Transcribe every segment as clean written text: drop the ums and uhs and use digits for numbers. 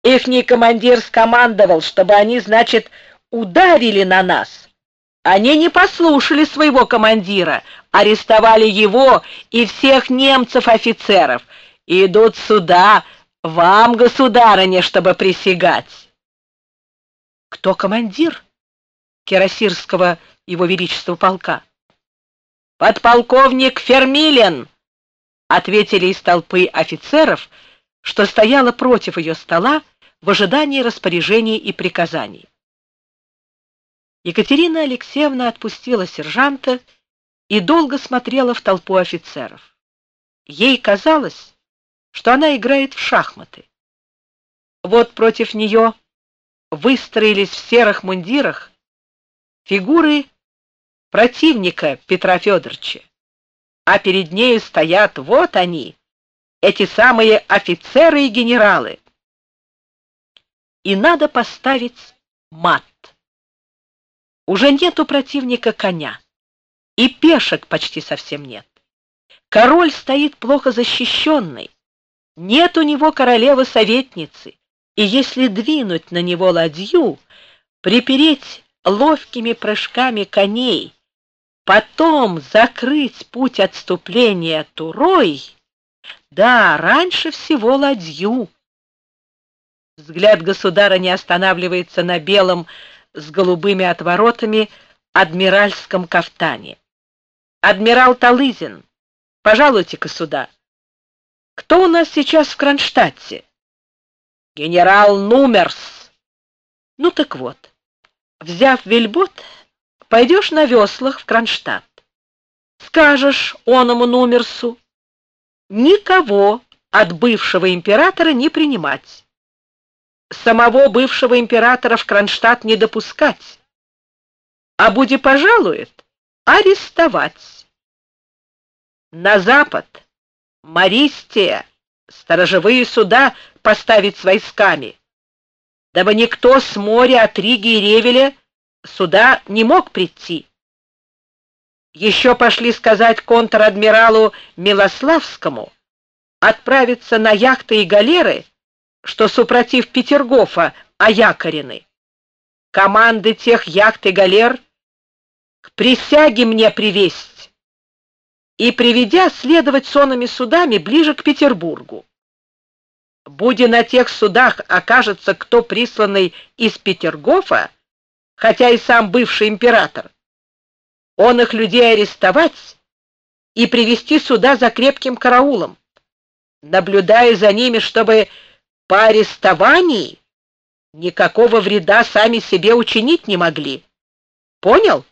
Ихний командир скомандовал, чтобы они, значит, ударили на нас. Они не послушали своего командира, арестовали его и всех немцев-офицеров и идут сюда, вам, государыня, чтобы присягать. Кто командир Кирасирского его величества полка? Подполковник Фермилен, ответили из толпы офицеров, что стояла против ее стола в ожидании распоряжений и приказаний. Екатерина Алексеевна отпустила сержанта и долго смотрела в толпу офицеров. Ей казалось, что она играет в шахматы. Вот против нее выстроились в серых мундирах фигуры противника Петра Федоровича, а перед нею стоят вот они, эти самые офицеры и генералы. И надо поставить мат. Уже нет у противника коня, и пешек почти совсем нет. Король стоит плохо защищенный, нет у него королевы-советницы, и если двинуть на него ладью, припереть ловкими прыжками коней, потом закрыть путь отступления турой, да, раньше всего ладью. Взгляд государыни останавливается на белом с голубыми отворотами адмиральском кафтане. Адмирал Талызин, пожалуйте-ка сюда. Кто у нас сейчас в Кронштадте? Генерал Нумерс. Ну так вот, взяв вельбот, пойдешь на веслах в Кронштадт. Скажешь оному Нумерсу: никого от бывшего императора не принимать. Самого бывшего императора в Кронштадт не допускать. А буди пожалует, арестовать. На запад Мористия сторожевые суда поставить с войсками, дабы никто с моря от Риги и Ревеля сюда не мог прийти. Еще пошли сказать контр-адмиралу Милославскому отправиться на яхты и галеры, что супротив Петергофа оякорены. Команды тех яхт и галер к присяге мне привесть и, приведя, следовать сонными судами ближе к Петербургу. Буди на тех судах окажется кто присланный из Петергофа, хотя и сам бывший император, он их людей арестовать и привести сюда за крепким караулом, наблюдая за ними, чтобы по арестовании никакого вреда сами себе учинить не могли. Понял?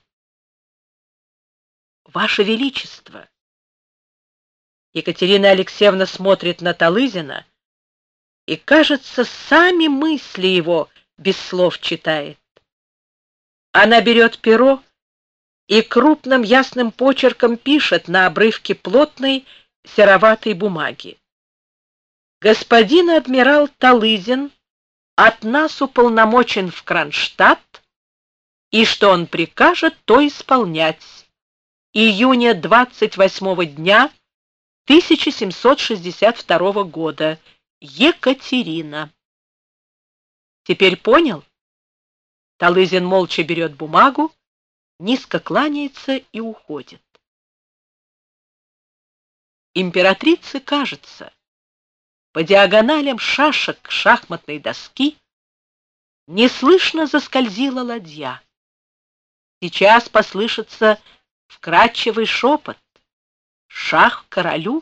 Ваше Величество. Екатерина Алексеевна смотрит на Талызина и, кажется, сами мысли его без слов читает. Она берет перо и крупным ясным почерком пишет на обрывке плотной сероватой бумаги: господин адмирал Талызин от нас уполномочен в Кронштадт, и что он прикажет, то исполнять. Июня 28 дня 1762 года. Екатерина. Теперь понял? Талызин молча берет бумагу, низко кланяется и уходит. Императрице кажется, по диагоналям шашек шахматной доски неслышно заскользила ладья. Сейчас послышится вкрадчивый шепот: шах королю.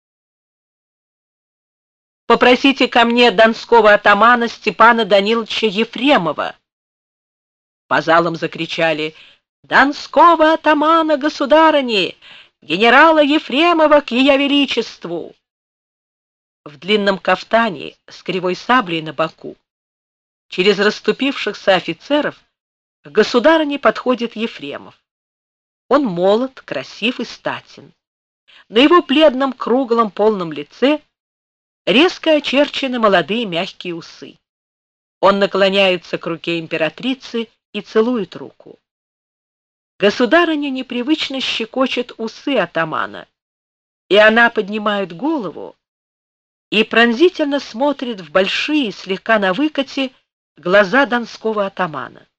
Попросите ко мне донского атамана Степана Даниловича Ефремова. По залам закричали: донского атамана, государыни, генерала Ефремова к ее величеству. В длинном кафтане с кривой саблей на боку, через расступившихся офицеров, к государыне подходит Ефремов. Он молод, красив и статен. На его бледном, круглом, полном лице резко очерчены молодые мягкие усы. Он наклоняется к руке императрицы и целует руку. Государыня непривычно щекочет усы атамана, и она поднимает голову и пронзительно смотрит в большие, слегка на выкате, глаза донского атамана.